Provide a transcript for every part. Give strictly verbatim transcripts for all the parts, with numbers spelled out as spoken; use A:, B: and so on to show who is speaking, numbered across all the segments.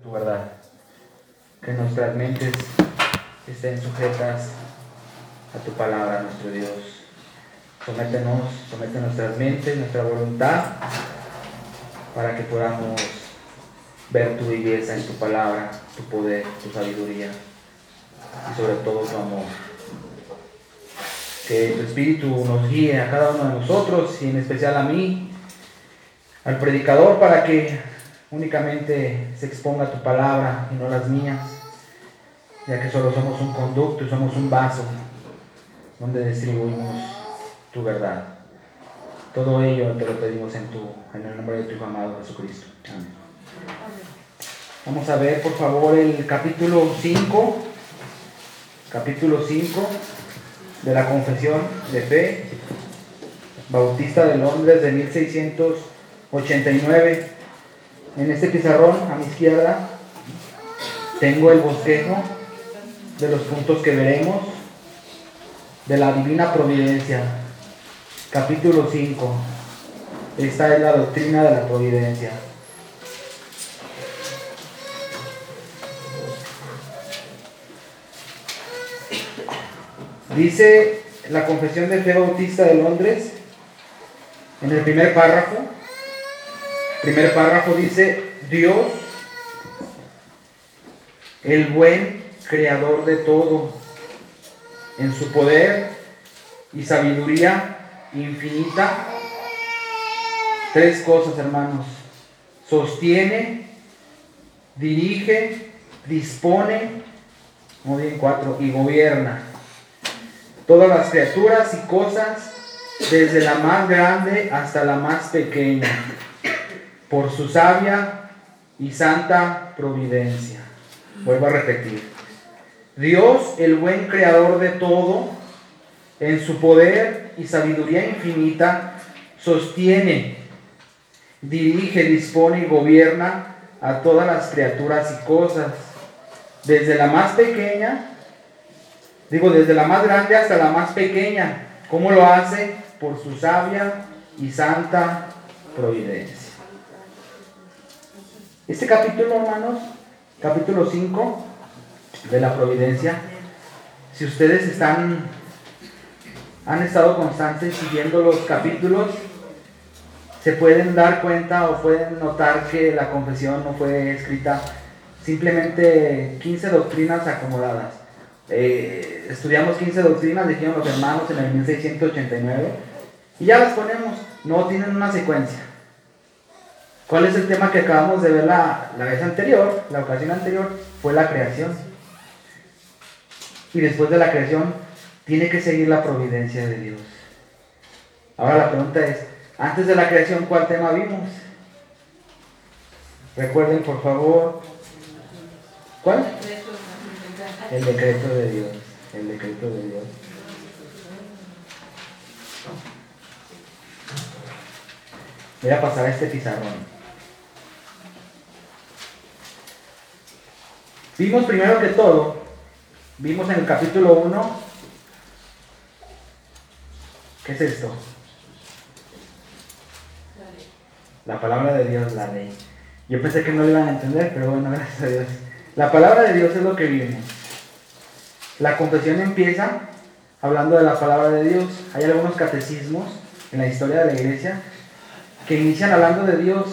A: tu verdad, que nuestras mentes estén sujetas a tu palabra, nuestro Dios. Sométenos, somete nuestras mentes, nuestra voluntad, para que podamos ver tu belleza en tu palabra, tu poder, tu sabiduría y sobre todo tu amor. Que tu Espíritu nos guíe a cada uno de nosotros y en especial a mí, al predicador, para que únicamente se exponga tu palabra y no las mías, ya que solo somos un conducto y somos un vaso donde distribuimos tu verdad. Todo ello te lo pedimos en, tu, en el nombre de tu Hijo amado Jesucristo. Amén. Vamos a ver, por favor, el capítulo cinco, capítulo cinco de la Confesión de Fe Bautista de Londres de mil seiscientos ochenta y nueve. En este pizarrón a mi izquierda tengo el bosquejo de los puntos que veremos de la Divina Providencia, capítulo cinco. Esta es la doctrina de la providencia. Dice la Confesión de Fe Bautista de Londres, en el primer párrafo, primer párrafo dice: Dios, el buen creador de todo, en su poder y sabiduría infinita, tres cosas, hermanos: sostiene, dirige, dispone, muy bien, cuatro, y gobierna todas las criaturas y cosas, desde la más grande hasta la más pequeña, por su sabia y santa providencia. Vuelvo a repetir: Dios, el buen creador de todo, en su poder y sabiduría infinita, sostiene, dirige, dispone y gobierna a todas las criaturas y cosas, desde la más pequeña, digo, desde la más grande hasta la más pequeña. ¿Cómo lo hace? Por su sabia y santa providencia. Este capítulo, hermanos, capítulo cinco de la providencia, si ustedes están, han estado constantes siguiendo los capítulos, se pueden dar cuenta o pueden notar que la confesión no fue escrita simplemente quince doctrinas acomodadas. Eh, estudiamos quince doctrinas, dijeron los hermanos en el mil seiscientos ochenta y nueve, y ya las ponemos. No tienen una secuencia. ¿Cuál es el tema que acabamos de ver la, la vez anterior? La ocasión anterior fue la creación. Y después de la creación tiene que seguir la providencia de Dios. Ahora la pregunta es: antes de la creación, ¿cuál tema vimos? Recuerden, por favor. ¿Cuál? El decreto de Dios. El decreto de Dios. Voy a pasar a este pizarrón. Vimos primero que todo, vimos en el capítulo uno, ¿qué es esto? La palabra de Dios, la ley. Yo pensé que no lo iban a entender, pero bueno, gracias a Dios. La palabra de Dios es lo que vimos. La confesión empieza hablando de la palabra de Dios. Hay algunos catecismos en la historia de la iglesia que inician hablando de Dios,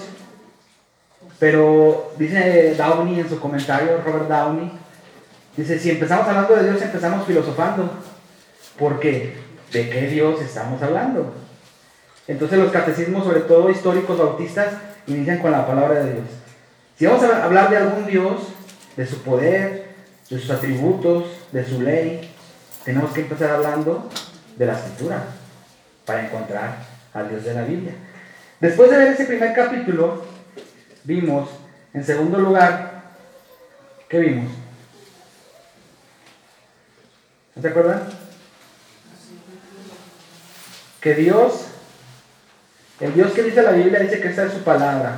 A: pero dice Downey en su comentario, Robert Downey, dice: si empezamos hablando de Dios, empezamos filosofando. ¿Por qué? ¿De qué Dios estamos hablando? Entonces los catecismos, sobre todo históricos bautistas, inician con la palabra de Dios. Si vamos a hablar de algún Dios, de su poder, de sus atributos, de su ley, tenemos que empezar hablando de la Escritura para encontrar al Dios de la Biblia. Después de ver ese primer capítulo, vimos, en segundo lugar, ¿qué vimos? ¿No se acuerdan? Que Dios, el Dios que dice la Biblia, dice que esta es su palabra.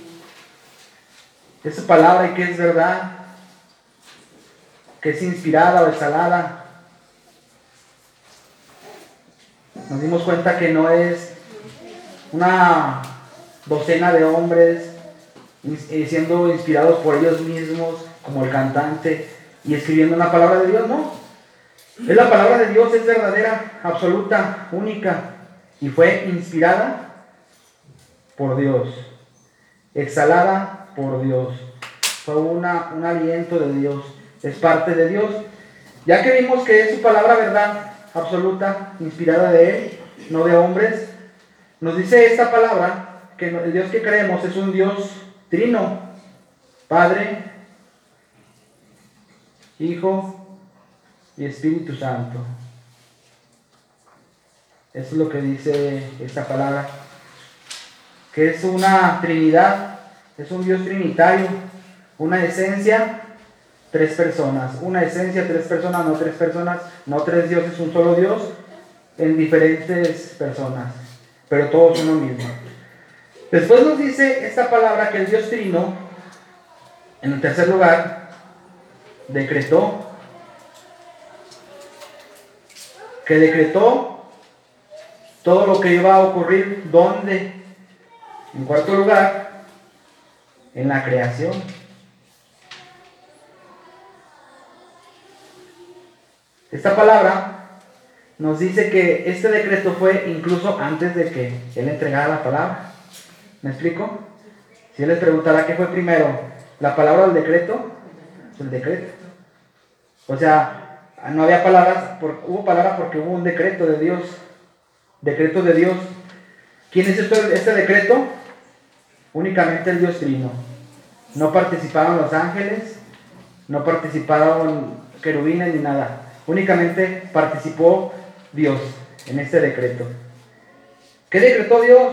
A: Es su palabra y que es verdad, que es inspirada o exhalada. Nos dimos cuenta que no es una docena de hombres siendo inspirados por ellos mismos, como el cantante, y escribiendo una palabra de Dios, no. Es la palabra de Dios, es verdadera, absoluta, única, y fue inspirada por Dios, exhalada por Dios, fue una, un aliento de Dios, es parte de Dios. Ya que vimos que es su palabra verdad, absoluta, inspirada de Él, no de hombres, nos dice esta palabra que el Dios que creemos es un Dios trino, Padre, Hijo y Espíritu Santo. Eso es lo que dice esta palabra, que es una Trinidad, es un Dios trinitario, una esencia, tres personas, una esencia, tres personas, no tres personas, no tres dioses, un solo Dios, en diferentes personas, pero todos uno mismo. Después nos dice esta palabra que el Dios Trino, en el tercer lugar, decretó, que decretó todo lo que iba a ocurrir, ¿dónde? En cuarto lugar, en la creación. Esta palabra nos dice que este decreto fue incluso antes de que Él entregara la palabra. ¿Me explico? Si Él les preguntara qué fue primero, la palabra o el decreto, el decreto. O sea, no había palabras, por, hubo palabras porque hubo un decreto de Dios. Decreto de Dios. ¿Quién es esto, este decreto? Únicamente el Dios Trino. No participaron los ángeles, no participaron querubines ni nada. Únicamente participó Dios en este decreto. ¿Qué decretó Dios?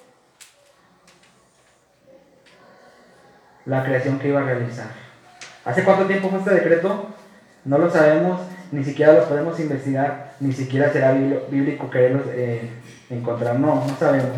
A: La creación que iba a realizar. ¿Hace cuánto tiempo fue este decreto? No lo sabemos, ni siquiera lo podemos investigar, ni siquiera será bíblico quererlos eh, encontrar. No, no sabemos.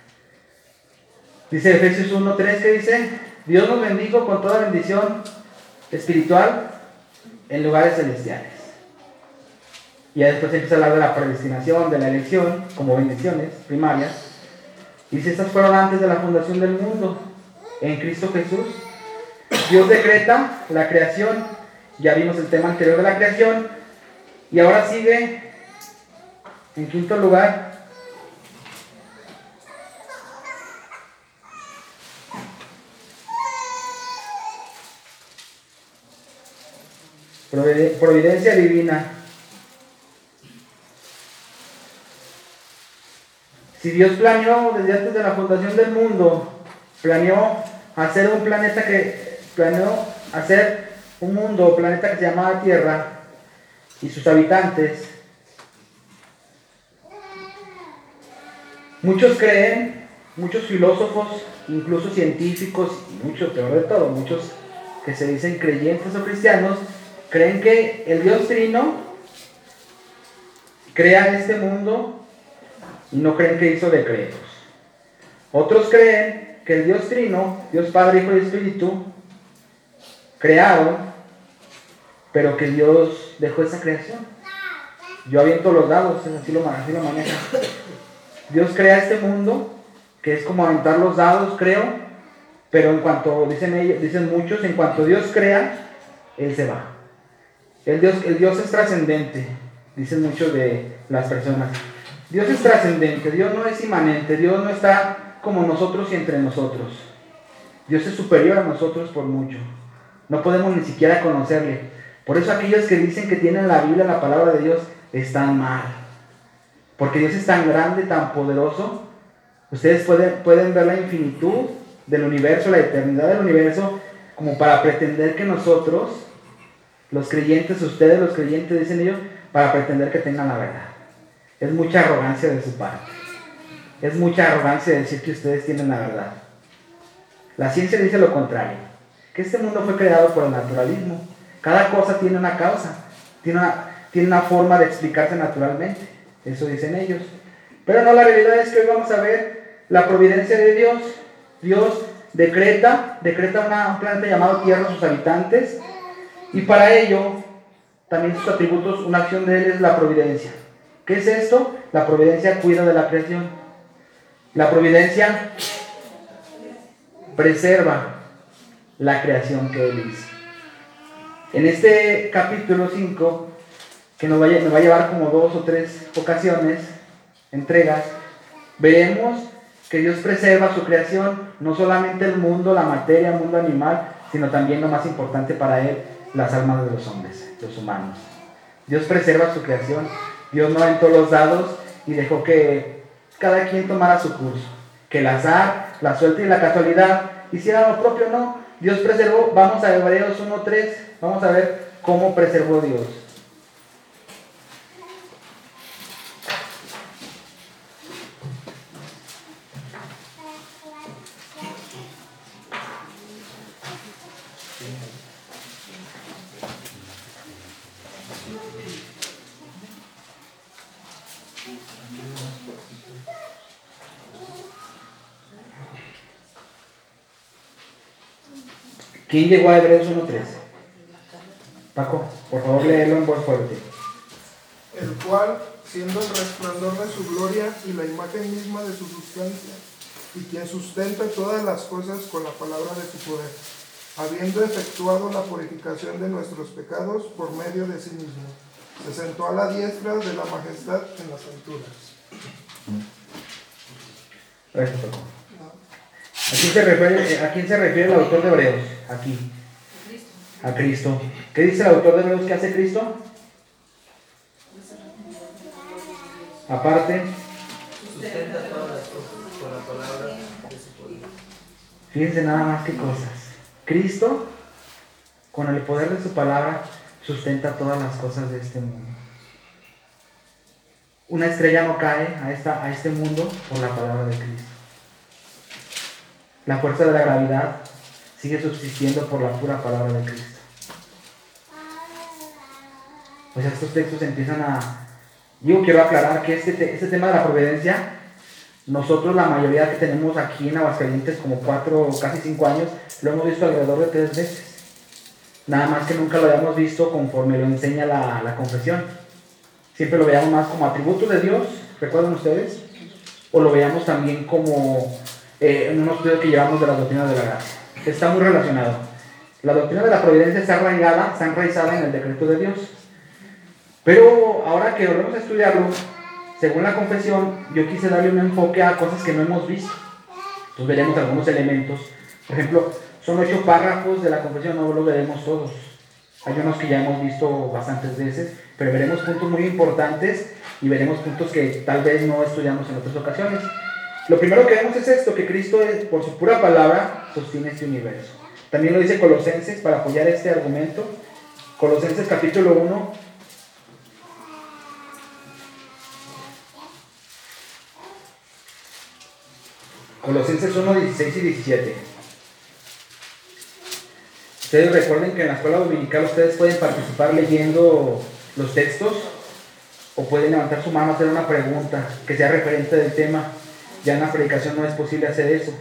A: Dice Efesios uno tres, que dice: Dios nos bendijo con toda bendición espiritual en lugares celestiales. Y ya después empieza a hablar de la predestinación, de la elección, como bendiciones primarias. Dice: estas fueron antes de la fundación del mundo, en Cristo Jesús. Dios decreta la creación. Ya vimos el tema anterior de la creación. Y ahora sigue, en quinto lugar, providencia divina. Si Dios planeó desde antes de la fundación del mundo, planeó hacer un planeta que, planeó hacer un mundo, planeta que se llamaba Tierra, y sus habitantes. Muchos creen, muchos filósofos, incluso científicos, y muchos, peor de todo, muchos que se dicen creyentes o cristianos, creen que el Dios Trino crea este mundo y no creen que hizo decretos. Otros creen que el Dios Trino, Dios Padre, Hijo y Espíritu, crearon, pero que Dios dejó esa creación. Yo aviento los dados, así lo, así lo manejan. Dios crea este mundo, que es como aventar los dados, creo, pero en cuanto, dicen ellos, dicen muchos, en cuanto Dios crea, Él se va. El Dios, el Dios es trascendente, dicen muchos de las personas. Dios es trascendente, Dios no es inmanente, Dios no está como nosotros y entre nosotros. Dios es superior a nosotros por mucho. No podemos ni siquiera conocerle. Por eso aquellos que dicen que tienen la Biblia, la palabra de Dios, están mal. Porque Dios es tan grande, tan poderoso. Ustedes pueden, pueden ver la infinitud del universo, la eternidad del universo, como para pretender que nosotros, los creyentes, ustedes los creyentes, dicen ellos, para pretender que tengan la verdad. Es mucha arrogancia de su parte. Es mucha arrogancia decir que ustedes tienen la verdad. La ciencia dice lo contrario, que este mundo fue creado por el naturalismo. Cada cosa tiene una causa, tiene una, tiene una forma de explicarse naturalmente. Eso dicen ellos. Pero no, la realidad es que hoy vamos a ver la providencia de Dios. Dios decreta, decreta una, un planeta llamado Tierra a sus habitantes, y para ello, también sus atributos, una acción de Él es la providencia. ¿Qué es esto? La providencia cuida de la creación. La providencia preserva. la creación que Él hizo. En este capítulo cinco, que nos va, a, nos va a llevar como dos o tres ocasiones, entregas, veremos que Dios preserva su creación, no solamente el mundo, la materia, el mundo animal, sino también lo más importante para Él, las almas de los hombres, los humanos. Dios preserva su creación, Dios no aventó los dados y dejó que cada quien tomara su curso, que el azar, la suerte y la casualidad hicieran lo propio. No, Dios preservó. Vamos a Hebreos uno tres, vamos a ver cómo preservó Dios. ¿Quién llegó a Hebreos uno tres? Paco, por favor léelo en voz fuerte.
B: El cual, siendo el resplandor de su gloria y la imagen misma de su sustancia, y quien sustenta todas las cosas con la palabra de su poder, habiendo efectuado la purificación de nuestros pecados por medio de sí mismo, se sentó a la diestra de la majestad en las alturas.
A: Gracias, Paco. ¿A quién se refiere, a quién se refiere el autor de Hebreos? Aquí. A Cristo. ¿Qué dice el autor de Hebreos que hace Cristo? Aparte,
C: sustenta todas las cosas con la palabra de su poder.
A: Fíjense nada más que cosas. Cristo, con el poder de su palabra, sustenta todas las cosas de este mundo. Una estrella no cae a, esta, a este mundo por la palabra de Cristo. La fuerza de la gravedad sigue subsistiendo por la pura palabra de Cristo. Pues estos textos empiezan a... Yo quiero aclarar que este, este tema de la providencia, nosotros la mayoría que tenemos aquí en Aguascalientes, como cuatro o casi cinco años, lo hemos visto alrededor de tres veces. Nada más que nunca lo habíamos visto conforme lo enseña la, la confesión. Siempre lo veíamos más como atributo de Dios, ¿recuerdan ustedes? O lo veíamos también como eh, en un estudio que llevamos de la doctrina de la gracia. Está muy relacionado. La doctrina de la providencia está arraigada, está enraizada en el decreto de Dios. Pero ahora que volvemos a estudiarlo, según la confesión, yo quise darle un enfoque a cosas que no hemos visto. Entonces veremos algunos elementos. Por ejemplo, son ocho párrafos de la confesión, no lo veremos todos. Hay unos que ya hemos visto bastantes veces, pero veremos puntos muy importantes y veremos puntos que tal vez no estudiamos en otras ocasiones. Lo primero que vemos es esto, que Cristo, por su pura palabra, sostiene este universo. También lo dice Colosenses para apoyar este argumento. Colosenses capítulo uno. Colosenses uno, dieciséis y diecisiete. Ustedes recuerden que en la escuela dominical ustedes pueden participar leyendo los textos o pueden levantar su mano, hacer una pregunta que sea referente del tema. Ya en la predicación no es posible hacer eso.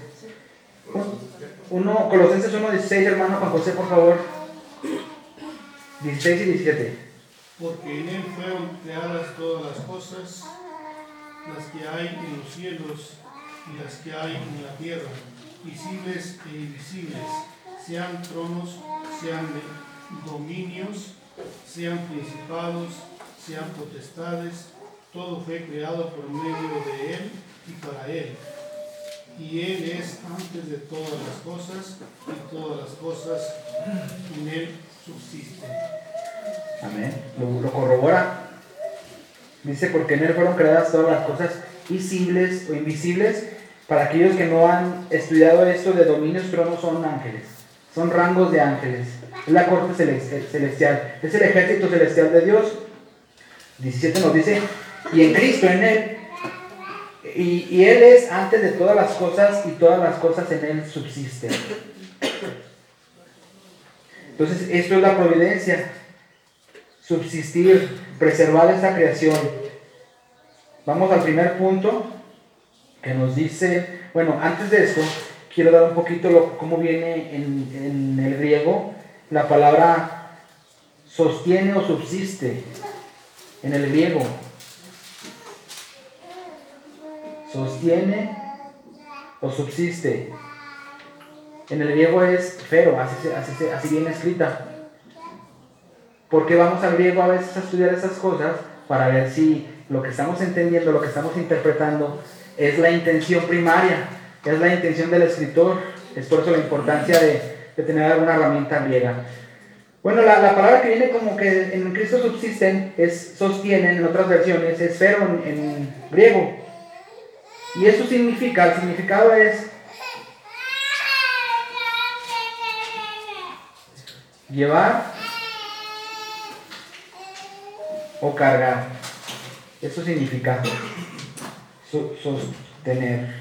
A: Uno, Colosenses uno, dieciséis, hermano Juan José, por favor. dieciséis y diecisiete.
D: Porque en él fueron creadas todas las cosas, las que hay en los cielos y las que hay en la tierra, visibles e invisibles, sean tronos, sean dominios, sean principados, sean potestades, todo fue creado por medio de él y para él. Y él es antes de todas las cosas, y todas las cosas en él subsisten.
A: Amén. Lo, lo corrobora. Dice, porque en él fueron creadas todas las cosas visibles o invisibles. Para aquellos que no han estudiado esto de dominios, tronos, son ángeles. Son rangos de ángeles. Es la corte celestial. Es el ejército celestial de Dios. diecisiete nos dice, y en Cristo, en él. Y, y él es antes de todas las cosas y todas las cosas en él subsisten. Entonces, esto es la providencia. Subsistir, preservar esta creación. Vamos al primer punto que nos dice, bueno, antes de esto, quiero dar un poquito lo, cómo viene en, en el griego la palabra sostiene o subsiste. En el griego, sostiene o subsiste. En el griego es fero, así, así, así viene escrita. ¿Por qué vamos al griego a veces a estudiar esas cosas? Para ver si lo que estamos entendiendo, lo que estamos interpretando, es la intención primaria, es la intención del escritor. Es por eso la importancia de, de tener alguna herramienta griega. Bueno, la, la palabra que viene como que en Cristo subsisten, es sostienen en otras versiones, es fero en, en griego. Y eso significa, el significado es llevar o cargar. Eso significa so, sostener.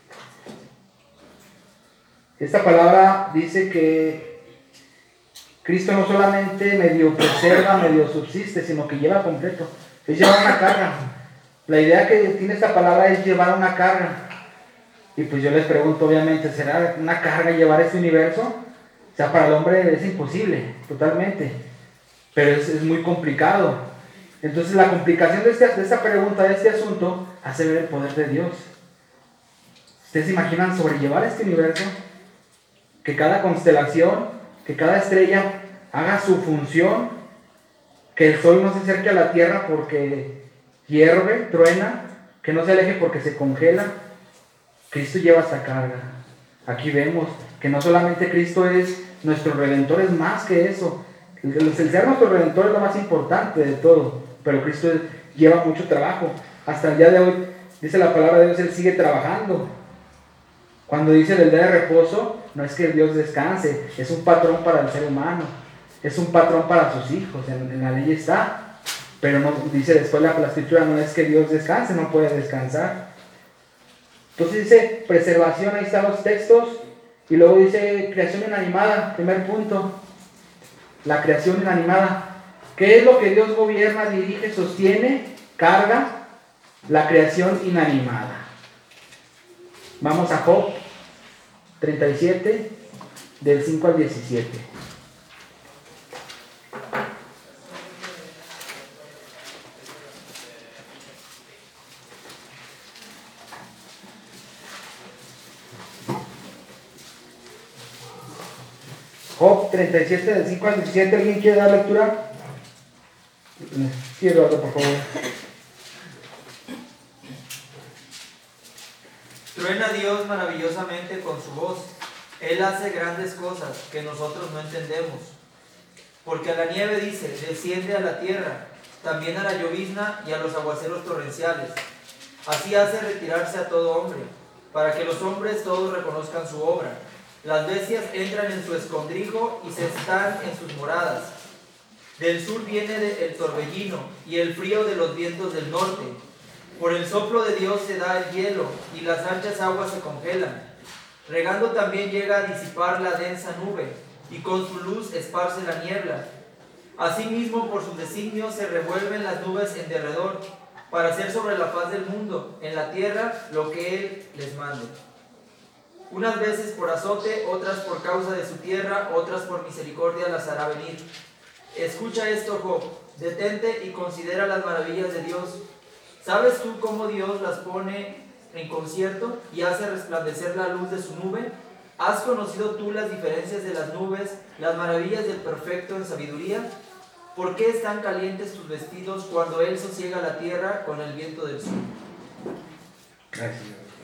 A: Esta palabra dice que Cristo no solamente medio preserva, medio subsiste, sino que lleva completo. Es llevar una carga. La idea que tiene esta palabra es llevar una carga. Y pues yo les pregunto, obviamente, ¿será una carga llevar este universo? O sea, para el hombre es imposible, totalmente. Pero es, es muy complicado. Entonces la complicación de, este, de esta pregunta, de este asunto, hace ver el poder de Dios. ¿Ustedes se imaginan sobrellevar este universo? Que cada constelación, que cada estrella haga su función, que el sol no se acerque a la tierra porque hierve, truena, que no se aleje porque se congela. Cristo lleva esta carga. Aquí vemos que no solamente Cristo es nuestro Redentor, es más que eso. El, el ser nuestro Redentor es lo más importante de todo, pero Cristo es, lleva mucho trabajo. Hasta el día de hoy, dice la palabra de Dios, Él sigue trabajando. Cuando dice del día de reposo, no es que Dios descanse, es un patrón para el ser humano, es un patrón para sus hijos, en, en la ley está. Pero no, dice después la, la escritura, no es que Dios descanse, no puede descansar. Entonces dice preservación, ahí están los textos, y luego dice creación inanimada, primer punto, la creación inanimada. ¿Qué es lo que Dios gobierna, dirige, sostiene, carga? La creación inanimada. Vamos a Job treinta y siete, del cinco al diecisiete. Job treinta y siete, del cinco al diecisiete. ¿Alguien quiere dar lectura? Sí, Eduardo, por favor.
C: Truena Dios maravillosamente con su voz. Él hace grandes cosas que nosotros no entendemos. Porque a la nieve dice, desciende a la tierra, también a la llovizna y a los aguaceros torrenciales. Así hace retirarse a todo hombre, para que los hombres todos reconozcan su obra. Las bestias entran en su escondrijo y se están en sus moradas. Del sur viene el torbellino y el frío de los vientos del norte. Por el soplo de Dios se da el hielo y las anchas aguas se congelan. Regando también llega a disipar la densa nube y con su luz esparce la niebla. Asimismo, por sus designios se revuelven las nubes en derredor para hacer sobre la faz del mundo, en la tierra, lo que Él les mande. Unas veces por azote, otras por causa de su tierra, otras por misericordia las hará venir. Escucha esto, Job, detente y considera las maravillas de Dios. ¿Sabes tú cómo Dios las pone en concierto y hace resplandecer la luz de su nube? ¿Has conocido tú las diferencias de las nubes, las maravillas del perfecto en sabiduría? ¿Por qué están calientes tus vestidos cuando Él sosiega la tierra con el viento del sur?
A: Gracias.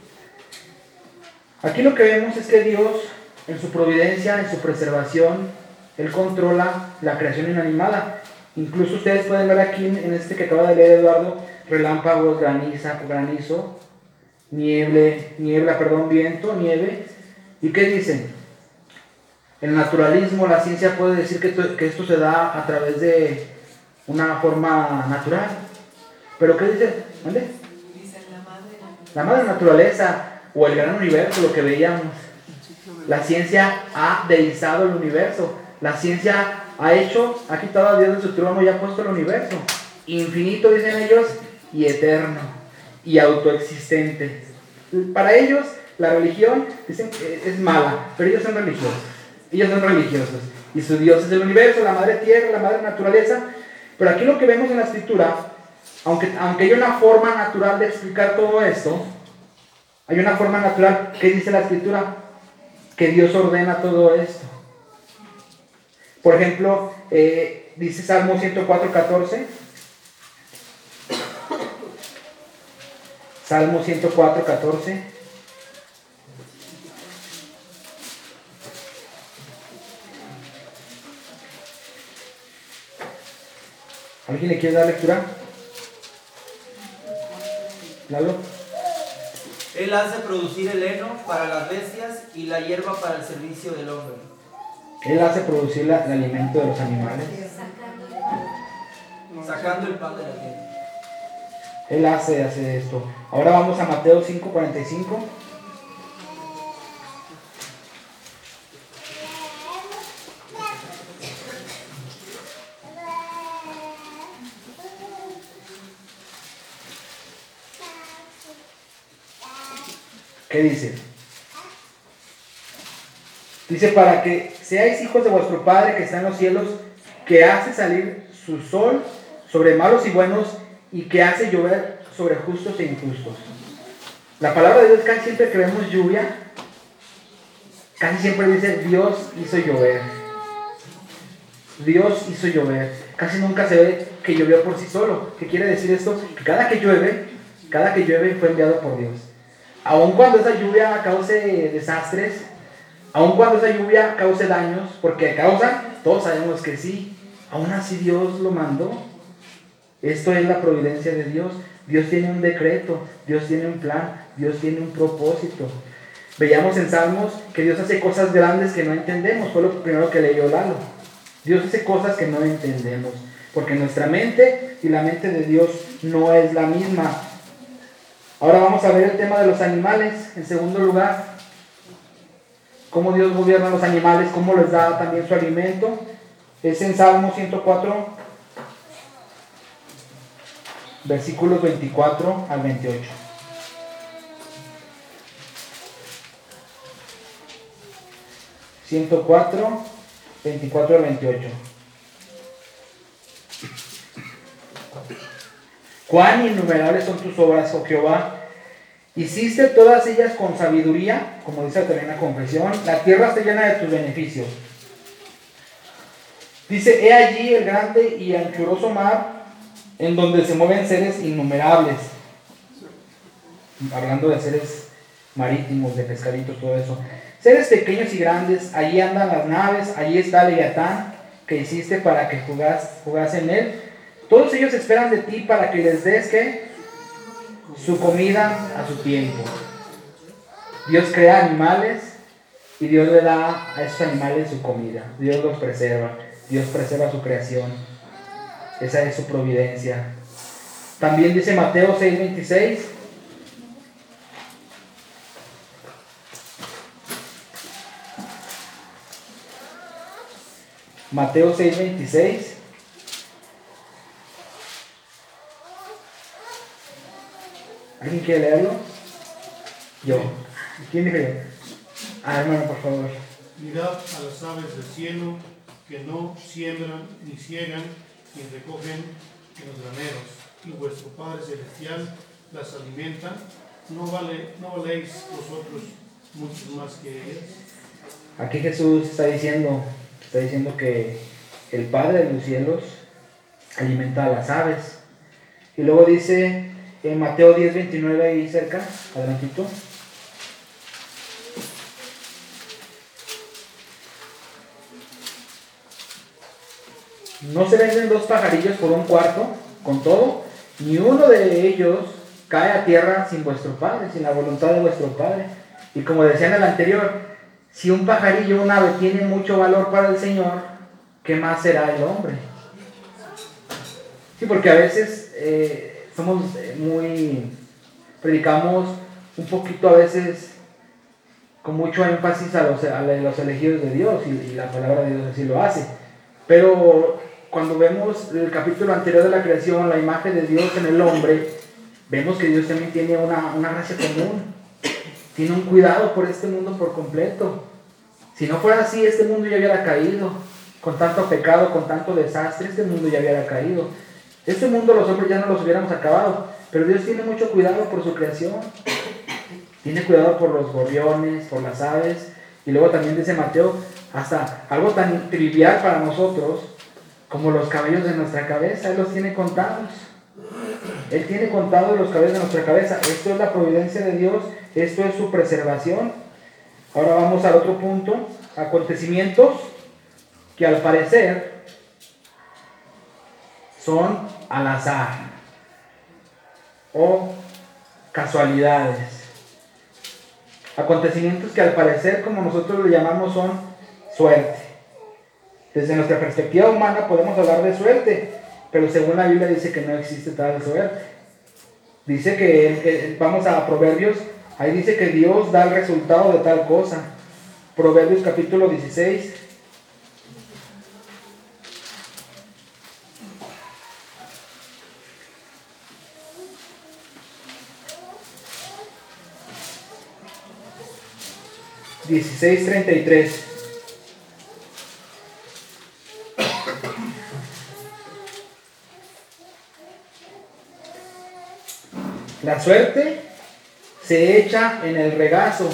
A: Aquí lo que vemos es que Dios, en su providencia, en su preservación, Él controla la creación inanimada. Incluso ustedes pueden ver aquí en este que acaba de leer Eduardo, relámpagos, graniza, granizo, niebla, niebla, perdón, viento, nieve. ¿Y qué dicen? El naturalismo, la ciencia puede decir que esto, que esto se da a través de una forma natural. ¿Pero qué dicen? ¿Dónde?
E: Dicen la madre.
A: La madre naturaleza o el gran universo, lo que veíamos. La ciencia ha deizado el universo. La ciencia ha hecho, ha quitado a Dios de su trono y ha puesto el universo. Infinito, dicen ellos, y eterno, y autoexistente. Para ellos, la religión, dicen que es mala, pero ellos son religiosos. Ellos son religiosos. Y su Dios es el universo, la madre tierra, la madre naturaleza. Pero aquí lo que vemos en la escritura, aunque, aunque hay una forma natural de explicar todo esto, hay una forma natural que dice la escritura. que Dios ordena todo esto. Por ejemplo, eh, dice Salmo ciento cuatro, catorce. Salmo ciento cuatro, catorce. ¿Alguien le quiere dar lectura? Lalo.
C: Él hace producir el heno para las bestias y la hierba para el servicio del hombre.
A: Él hace producir la, el alimento de los animales.
C: Sacando el pan de la tierra.
A: Él hace, hace esto. Ahora vamos a Mateo cinco, cuarenta y cinco. ¿Qué dice? Dice, para que seáis hijos de vuestro Padre que está en los cielos, que hace salir su sol sobre malos y buenos, y que hace llover sobre justos e injustos. La palabra de Dios, casi siempre que vemos lluvia, casi siempre dice, Dios hizo llover. Dios hizo llover. Casi nunca se ve que llovió por sí solo. ¿Qué quiere decir esto? Que cada que llueve, cada que llueve fue enviado por Dios. Aun cuando esa lluvia cause desastres, aun cuando esa lluvia cause daños, porque causa, todos sabemos que sí, aún así Dios lo mandó. Esto es la providencia de Dios. Dios tiene un decreto, Dios tiene un plan, Dios tiene un propósito. Veíamos en Salmos que Dios hace cosas grandes que no entendemos, fue lo primero que leyó Lalo. Dios hace cosas que no entendemos, porque nuestra mente y la mente de Dios no es la misma. Ahora vamos a ver el tema de los animales. En segundo lugar, cómo Dios gobierna a los animales, cómo les da también su alimento. Es en Salmo ciento cuatro, versículos veinticuatro al veintiocho. ciento cuatro, veinticuatro al veintiocho. Cuán innumerables son tus obras, oh Jehová. Hiciste todas ellas con sabiduría, como dice también la confesión. La tierra está llena de tus beneficios. Dice, he allí el grande y anchuroso mar, en donde se mueven seres innumerables. Hablando de seres marítimos, de pescaditos, todo eso. Seres pequeños y grandes, allí andan las naves, allí está Leviatán, que hiciste para que jugas, jugas en él. Todos ellos esperan de ti para que les des, ¿qué? Su comida a su tiempo. Dios crea animales y Dios le da a esos animales su comida. Dios los preserva. Dios preserva su creación. Esa es su providencia. También dice Mateo seis veintiséis. Mateo seis veintiséis. ¿Alguien quiere leerlo? Yo. ¿Quién dijo yo? Ah, hermano, por favor.
D: Mirad a las aves del cielo, que no siembran, ni ciegan, ni recogen en los graneros, y vuestro Padre Celestial las alimenta. ¿No, vale, no valéis vosotros mucho más que ellas?
A: Aquí Jesús está diciendo, está diciendo que el Padre de los cielos alimenta a las aves. Y luego dice en Mateo diez veintinueve, ahí cerca, adelantito. No se venden dos pajarillos por un cuarto, con todo, ni uno de ellos cae a tierra sin vuestro Padre, sin la voluntad de vuestro Padre. Y como decía en el anterior, si un pajarillo, un ave, tiene mucho valor para el Señor, ¿qué más será el hombre? Sí, porque a veces eh, somos muy, predicamos un poquito a veces con mucho énfasis a los, a los elegidos de Dios, y, y la palabra de Dios así lo hace. Pero cuando vemos el capítulo anterior de la creación, la imagen de Dios en el hombre, vemos que Dios también tiene una, una gracia común. Tiene un cuidado por este mundo por completo. Si no fuera así, este mundo ya hubiera caído. Con tanto pecado, con tanto desastre, este mundo ya hubiera caído. Este mundo los hombres ya no los hubiéramos acabado. Pero Dios tiene mucho cuidado por su creación. Tiene cuidado por los gorriones, por las aves. Y luego también dice Mateo, hasta algo tan trivial para nosotros como los cabellos de nuestra cabeza, Él los tiene contados. Él tiene contados los cabellos de nuestra cabeza. Esto es la providencia de Dios, esto es su preservación. Ahora vamos al otro punto, acontecimientos que al parecer son al azar o casualidades. Acontecimientos que al parecer, como nosotros le llamamos, son suerte. Desde nuestra perspectiva humana podemos hablar de suerte, pero según la Biblia dice que no existe tal suerte. Dice que, que vamos a Proverbios, ahí dice que Dios da el resultado de tal cosa. Proverbios capítulo dieciséis. dieciséis treinta y tres. La suerte se echa en el regazo.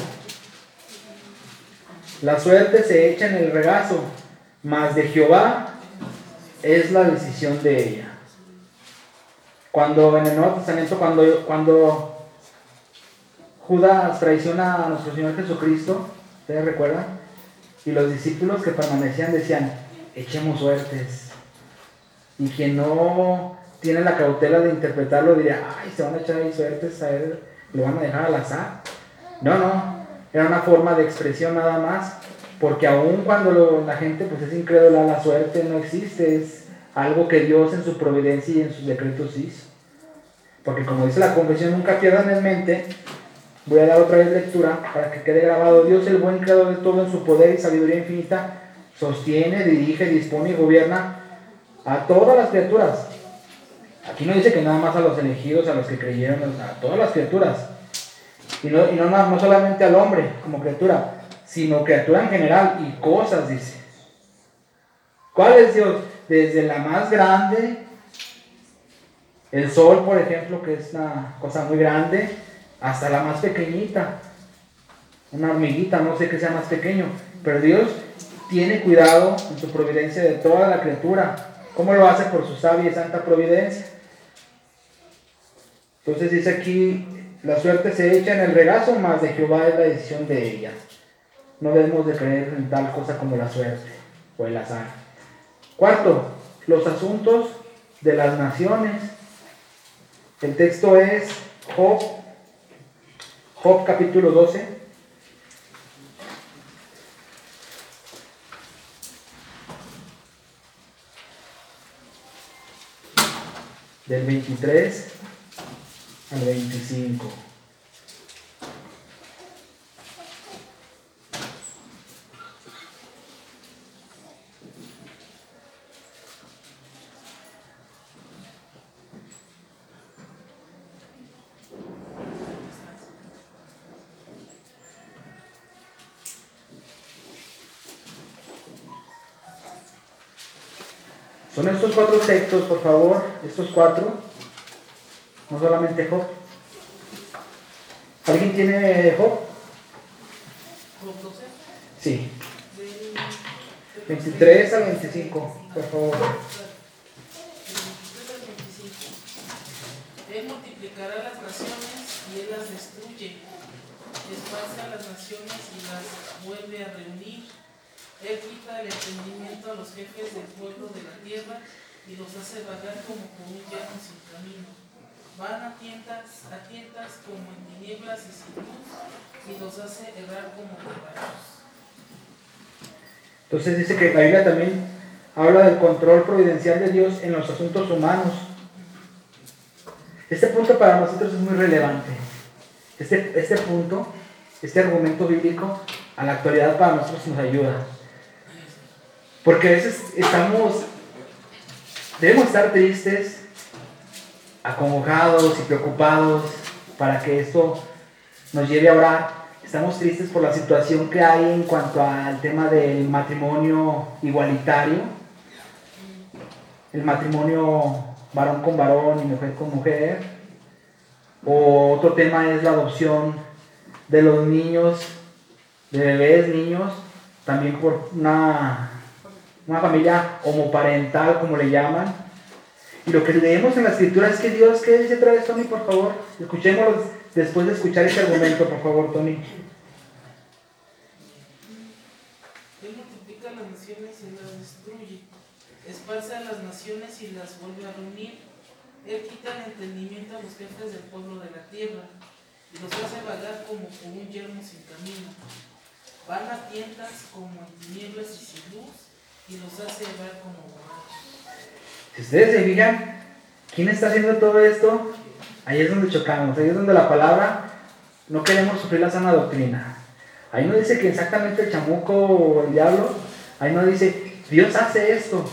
A: La suerte se echa en el regazo, mas de Jehová es la decisión de ella. Cuando en el Nuevo Testamento, cuando, cuando Judas traiciona a nuestro Señor Jesucristo, ¿ustedes recuerdan? Y los discípulos que permanecían decían, echemos suertes. Y quien no tiene la cautela de interpretarlo diría, ay, se van a echar ahí suertes, a él lo van a dejar al azar. No, no, era una forma de expresión nada más, porque aun cuando lo, la gente pues es incrédula, la suerte no existe, es algo que Dios en su providencia y en sus decretos hizo. Porque como dice la confesión, nunca pierdan en mente, voy a dar otra vez lectura para que quede grabado, Dios el buen creador de todo en su poder y sabiduría infinita, sostiene, dirige, dispone y gobierna a todas las criaturas. Aquí no dice que nada más a los elegidos, a los que creyeron, a todas las criaturas. Y no, y no, no solamente al hombre como criatura, sino criatura en general y cosas, dice. ¿Cuál es Dios? Desde la más grande, el sol, por ejemplo, que es una cosa muy grande, hasta la más pequeñita, una hormiguita, no sé qué sea más pequeño, pero Dios tiene cuidado en su providencia de toda la criatura. ¿Cómo lo hace? Por su sabia y santa providencia. Entonces dice aquí, la suerte se echa en el regazo, mas de Jehová es la decisión de ella. No debemos de creer en tal cosa como la suerte o el azar. Cuarto, los asuntos de las naciones. El texto es Job, Job capítulo doce. Del veintitrés al veinticinco. Son estos cuatro textos, por favor, estos cuatro, no solamente Job. ¿Alguien tiene Job?
E: ¿Job doce?
A: Sí. veintitrés al veinticinco, por favor.
E: Él multiplicará las naciones y él las destruye. Esparce a las naciones y las vuelve a reunir. Él quita el entendimiento a los jefes del pueblo de la tierra y los hace vagar como por un llano sin camino. Van a tientas, a tientas como en tinieblas y sin luz, y los hace errar como caballos.
A: Entonces dice que la Biblia también habla del control providencial de Dios en los asuntos humanos. Este punto para nosotros es muy relevante. Este, este punto, este argumento bíblico, a la actualidad para nosotros nos ayuda. Porque a veces estamos, debemos estar tristes, acongojados y preocupados para que esto nos lleve a orar. Estamos tristes por la situación que hay en cuanto al tema del matrimonio igualitario, el matrimonio varón con varón y mujer con mujer. O otro tema es la adopción de los niños de bebés, niños, también por una, una familia homoparental, como le llaman. Y lo que leemos en la escritura es que Dios, ¿qué dice otra vez, Tony, por favor? Escuchémoslo después de escuchar este argumento, por favor, Tony.
E: Él multiplica las naciones y las destruye, esparce a las naciones y las vuelve a reunir. Él quita el entendimiento a los jefes del pueblo de la tierra y los hace vagar como por un yermo sin camino. Van a tientas como en tinieblas y sin luz, y los hace llevar como borrachos.
A: Si ustedes se fijan, ¿quién está haciendo todo esto? Ahí es donde chocamos, ahí es donde la palabra, no queremos sufrir la sana doctrina. Ahí no dice que exactamente el chamuco o el diablo, ahí no dice, Dios hace esto.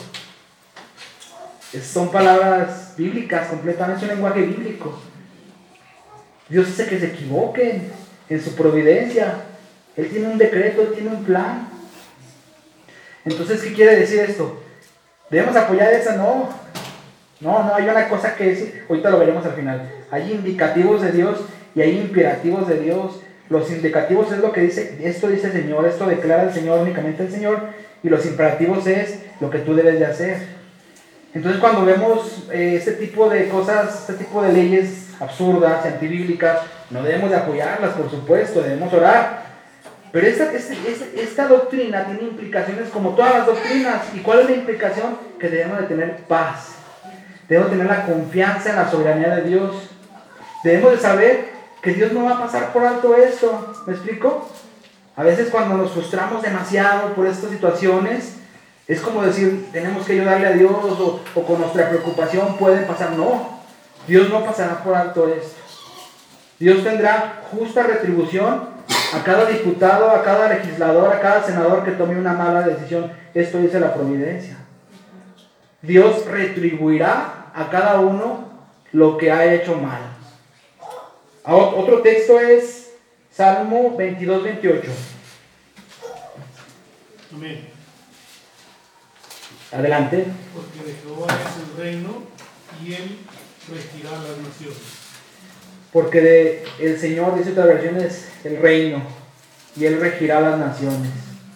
A: Es, son palabras bíblicas, completamente, es un lenguaje bíblico. Dios hace que se equivoquen en su providencia. Él tiene un decreto, Él tiene un plan. Entonces, ¿qué quiere decir esto? ¿Debemos apoyar esa? No. No, no, hay una cosa que es, ahorita lo veremos al final. Hay indicativos de Dios y hay imperativos de Dios. Los indicativos es lo que dice, esto dice el Señor, esto declara el Señor, únicamente el Señor. Y los imperativos es lo que tú debes de hacer. Entonces, cuando vemos eh, este tipo de cosas, este tipo de leyes absurdas, antibíblicas, no debemos de apoyarlas, por supuesto, debemos orar. Pero esta, esta, esta, esta doctrina tiene implicaciones como todas las doctrinas. ¿Y cuál es la implicación? Que debemos de tener paz. Debemos tener la confianza en la soberanía de Dios. Debemos de saber que Dios no va a pasar por alto esto. ¿Me explico? A veces cuando nos frustramos demasiado por estas situaciones, es como decir, tenemos que ayudarle a Dios o, o con nuestra preocupación puede pasar. No, Dios no pasará por alto esto. Dios tendrá justa retribución a cada diputado, a cada legislador, a cada senador que tome una mala decisión. Esto dice la providencia. Dios retribuirá a cada uno lo que ha hecho mal. Otro texto es Salmo veintidós, veintiocho.
D: Amén.
A: Adelante.
D: Porque de Jehová es el reino y él regirá las naciones.
A: Porque de el Señor, dice otra versión, es el reino y Él regirá las naciones.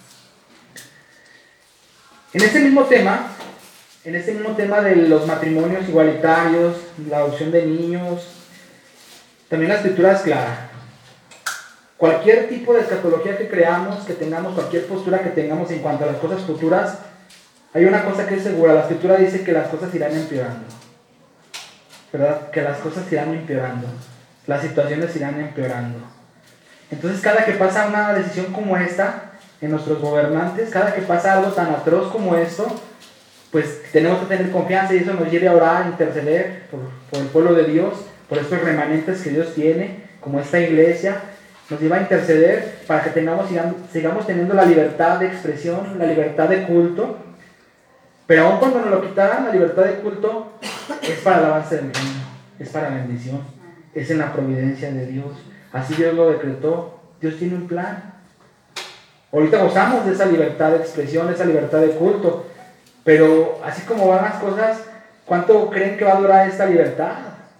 A: En este mismo tema, en este mismo tema de los matrimonios igualitarios, la adopción de niños, también la escritura es clara. Cualquier tipo de escatología que creamos, que tengamos, cualquier postura que tengamos en cuanto a las cosas futuras, hay una cosa que es segura, la escritura dice que las cosas irán empeorando, ¿verdad? Que las cosas irán empeorando. Las situaciones irán empeorando. Entonces, cada que pasa una decisión como esta en nuestros gobernantes, cada que pasa algo tan atroz como esto, pues tenemos que tener confianza y eso nos lleve a orar, a interceder por, por el pueblo de Dios, por estos remanentes que Dios tiene, como esta iglesia, nos lleva a interceder para que tengamos, sigamos, sigamos teniendo la libertad de expresión, la libertad de culto. Pero aun cuando nos lo quitaran, la libertad de culto es para el avance del reino, es para bendición. Es en la providencia de Dios. Así Dios lo decretó. Dios tiene un plan. Ahorita gozamos de esa libertad de expresión, esa libertad de culto. Pero así como van las cosas, ¿cuánto creen que va a durar esta libertad?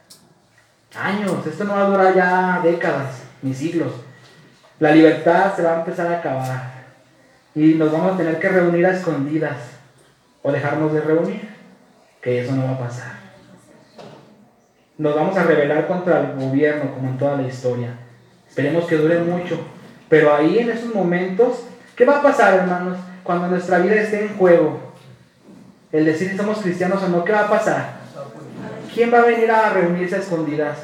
A: Años. Esto no va a durar ya décadas, ni siglos. La libertad se va a empezar a acabar. Y nos vamos a tener que reunir a escondidas. O dejarnos de reunir. Que eso no va a pasar. Nos vamos a rebelar contra el gobierno, como en toda la historia. Esperemos que dure mucho. Pero ahí, en esos momentos, ¿qué va a pasar, hermanos? Cuando nuestra vida esté en juego. El decir si somos cristianos o no, ¿qué va a pasar? ¿Quién va a venir a reunirse a escondidas?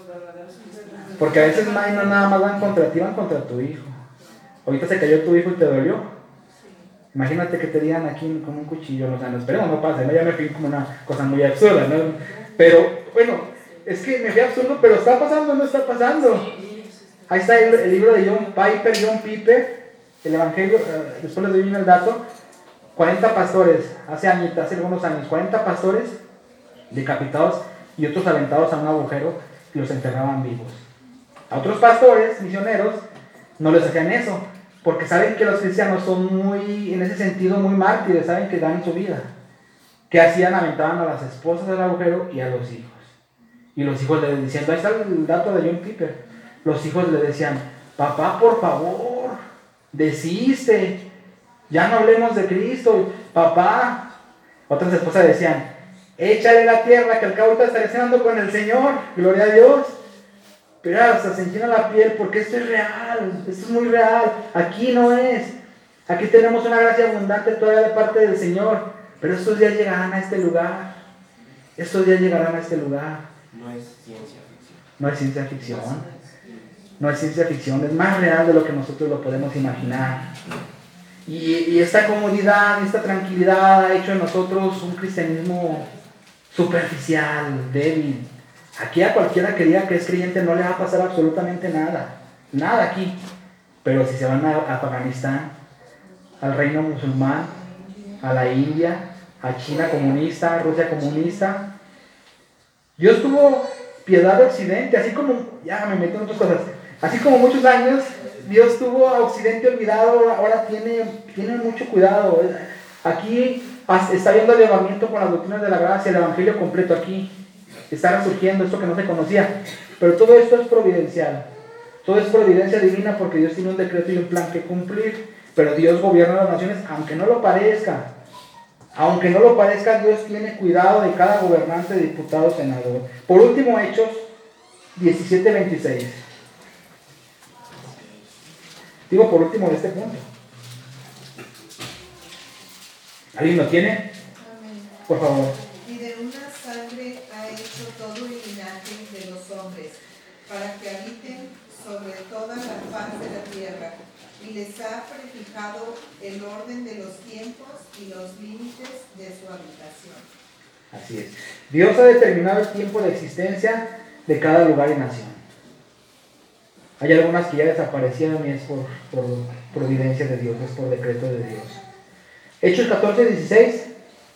A: Porque a veces no nada más van contra ti, van contra tu hijo. Ahorita se cayó tu hijo y te dolió. Imagínate que te digan aquí con un cuchillo. O sea, no, esperemos no pase, ¿no? Ya me fui como una cosa muy absurda, ¿no? Pero, bueno, es que me fui absurdo, pero ¿está pasando o no está pasando? Ahí está el, el libro de John Piper, John Piper, el Evangelio, eh, después les doy bien el dato. cuarenta pastores, hace años, hace algunos años, cuarenta pastores decapitados y otros aventados a un agujero y los enterraban vivos. A otros pastores, misioneros, no les hacían eso, porque saben que los cristianos son muy, en ese sentido, muy mártires, saben que dan su vida. ¿Qué hacían? Aventaban a las esposas del agujero y a los hijos. Y los hijos le decían, ahí está el dato de John Piper, los hijos le decían, papá, por favor, Desiste. Ya no hablemos de Cristo. Papá. Otras esposas decían, échale la tierra que al cabo te estaré cenando con el Señor. Gloria a Dios. Pero hasta se enchina la piel porque esto es real. Esto es muy real. Aquí no es. Aquí tenemos una gracia abundante todavía de parte del Señor. Pero estos días llegarán a este lugar. Estos días llegarán a este lugar.
F: No es ciencia ficción.
A: No es ciencia ficción. No es ciencia ficción. Es más real de lo que nosotros lo podemos imaginar. Y, y esta comodidad, esta tranquilidad ha hecho en nosotros un cristianismo superficial, débil. Aquí a cualquiera que diga que es creyente no le va a pasar absolutamente nada. Nada aquí. Pero si se van a, a Afganistán, al reino musulmán, a la India, a China comunista, a Rusia comunista, Dios tuvo piedad de Occidente, así como, ya me meto en otras cosas, así como muchos años Dios tuvo a Occidente olvidado, ahora tiene, tiene mucho cuidado. Aquí está habiendo elevamiento con las doctrinas de la gracia, el evangelio completo aquí. Está resurgiendo esto que no se conocía. Pero todo esto es providencial. Todo es providencia divina porque Dios tiene un decreto y un plan que cumplir. Pero Dios gobierna las naciones aunque no lo parezca. Aunque no lo parezca, Dios tiene cuidado de cada gobernante, diputado, senador. Por último, Hechos diecisiete veintiséis. Digo por último de este punto. ¿Alguien lo tiene?
G: Amén.
A: Por favor.
G: Y de una sangre ha hecho todo el linaje de los hombres, para que habiten sobre toda la faz de la tierra, y les ha prefijado el orden de los tiempos y los límites de su habitación.
A: Así es. Dios ha determinado el tiempo de existencia de cada lugar y nación. Hay algunas que ya desaparecieron y es por, por providencia de Dios, es por decreto de Dios. Hechos catorce dieciséis.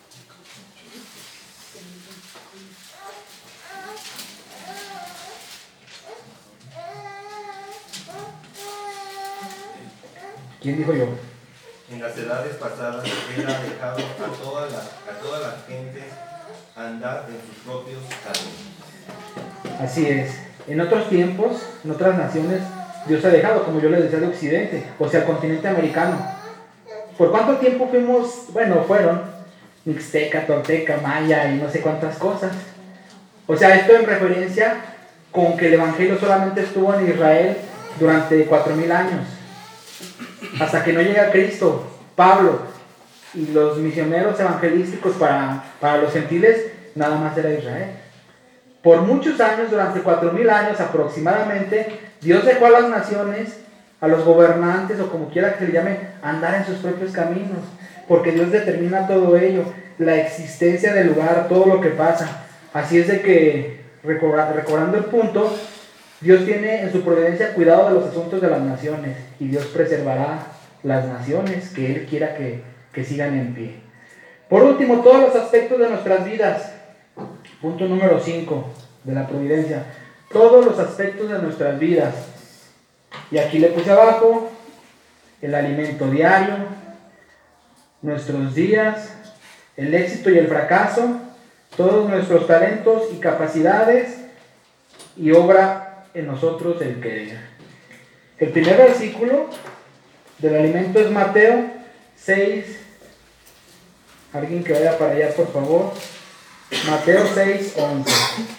A: ¿Quién dijo yo?
F: En las edades pasadas él ha dejado a toda la, a toda la gente andar en sus propios caminos.
A: Así es. En otros tiempos, en otras naciones, Dios ha dejado, como yo les decía, de Occidente, o sea, el continente americano. ¿Por cuánto tiempo fuimos? Bueno, fueron mixteca, tolteca, maya y no sé cuántas cosas. O sea, esto en referencia con que el evangelio solamente estuvo en Israel durante cuatro mil años. Hasta que no llega Cristo, Pablo y los misioneros evangelísticos para, para los gentiles, nada más era Israel. Por muchos años, durante cuatro mil años aproximadamente, Dios dejó a las naciones, a los gobernantes o como quiera que se le llame, andar en sus propios caminos, porque Dios determina todo ello, la existencia del lugar, todo lo que pasa. Así es de que, recobrando el punto, Dios tiene en su providencia cuidado de los asuntos de las naciones y Dios preservará las naciones que Él quiera que, que sigan en pie. Por último, todos los aspectos de nuestras vidas. Punto número cinco de la providencia. Todos los aspectos de nuestras vidas. Y aquí le puse abajo el alimento diario, nuestros días, el éxito y el fracaso, todos nuestros talentos y capacidades y obra en nosotros el querer. El primer versículo del alimento es Mateo seis. Alguien que vaya para allá, por favor. Mateo seis, once.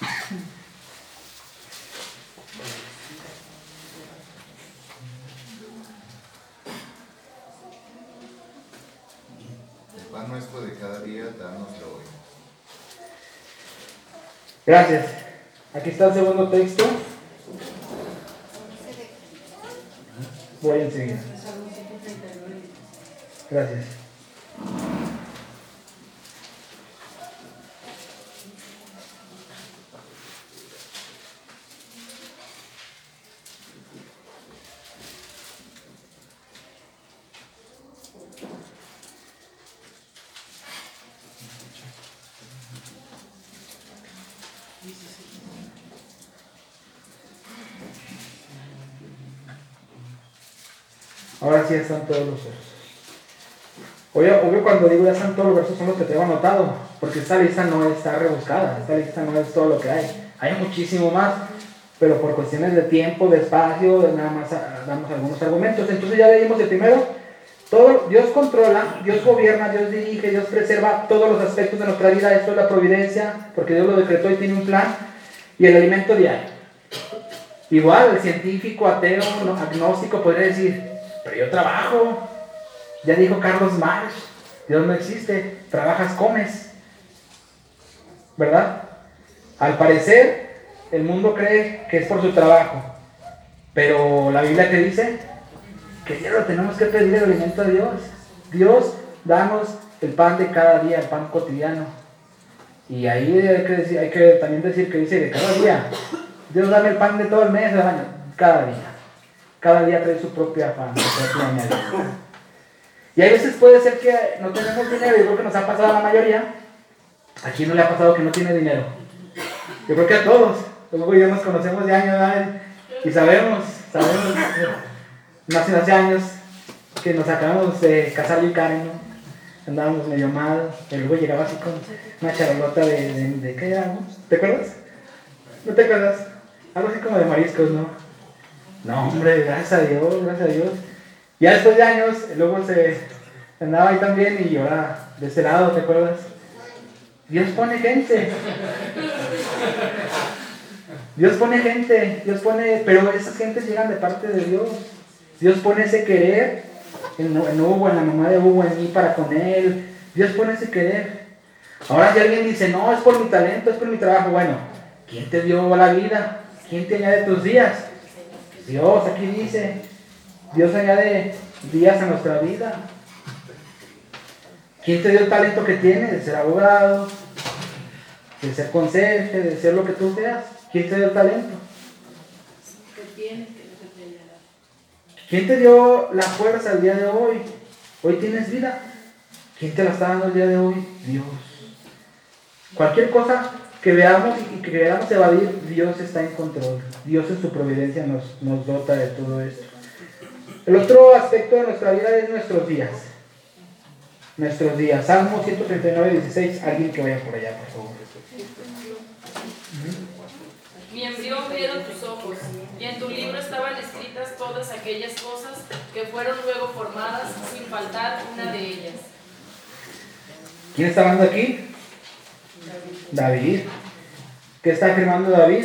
H: El pan nuestro de cada día, dánoslo hoy.
A: Gracias. Aquí está el segundo texto. Voy enseguida. Gracias. Ahora sí están todos los versos. Obvio, obvio cuando digo ya están todos los versos son los que tengo anotado, porque esta lista no está rebuscada, esta lista no es todo lo que hay. Hay muchísimo más, pero por cuestiones de tiempo, de espacio, nada más damos algunos argumentos. Entonces ya leímos el primero. Todo, Dios controla, Dios gobierna, Dios dirige, Dios preserva todos los aspectos de nuestra vida. Esto es la providencia, porque Dios lo decretó y tiene un plan. Y el alimento diario. Igual, el científico, ateo, agnóstico podría decir, pero yo trabajo. Ya dijo Carlos Marx, Dios no existe, trabajas, comes. ¿Verdad? Al parecer, el mundo cree que es por su trabajo. Pero la Biblia que dice que diario tenemos que pedir el alimento a Dios. Dios, danos el pan de cada día, el pan cotidiano. Y ahí hay que, decir, hay que también decir que dice de cada día. Dios, dame el pan de todo el mes, cada día. Cada día trae su propia pan, su propia añadida. Y a veces puede ser que no tenemos dinero, yo creo que nos ha pasado a la mayoría. ¿A quién no le ha pasado que no tiene dinero? Yo creo que a todos. Luego ya nos conocemos de años, ¿verdad? Y sabemos, sabemos, no hace hace años que nos acabamos de casar yo y Karen, ¿no? Andábamos medio mal, pero luego llegaba así con una charlota de, de, de ¿qué era? ¿No? ¿Te acuerdas? ¿No te acuerdas? Algo así como de mariscos, ¿no? No, hombre, gracias a Dios, gracias a Dios. Ya después de años, luego se andaba ahí también y ahora de ese lado, ¿te acuerdas? Dios pone gente. Dios pone gente, Dios pone, pero esas gentes llegan de parte de Dios. Dios pone ese querer en, en Hugo, en la mamá de Hugo, en mí para con él. Dios pone ese querer. Ahora si alguien dice, no, es por mi talento, es por mi trabajo, bueno, ¿quién te dio la vida? ¿Quién te añade tus días? Dios, aquí dice, Dios añade días a nuestra vida. ¿Quién te dio el talento que tienes? De ser abogado, de ser conserje, de ser lo que tú seas. ¿Quién te dio el talento? ¿Quién te dio la fuerza el día de hoy? Hoy tienes vida. ¿Quién te la está dando el día de hoy? Dios. Cualquier cosa que veamos y que queramos evadir, Dios está en control. Dios en su providencia nos, nos dota de todo esto. El otro aspecto de nuestra vida es nuestros días. Nuestros días. Salmo ciento treinta y nueve, dieciséis. Alguien que vaya por allá, por favor.
I: Mi embrión vieron tus ojos, y en tu libro estaban escritas todas aquellas cosas que fueron luego formadas, sin faltar una de ellas.
A: ¿Quién está hablando aquí? David. ¿Qué está afirmando David?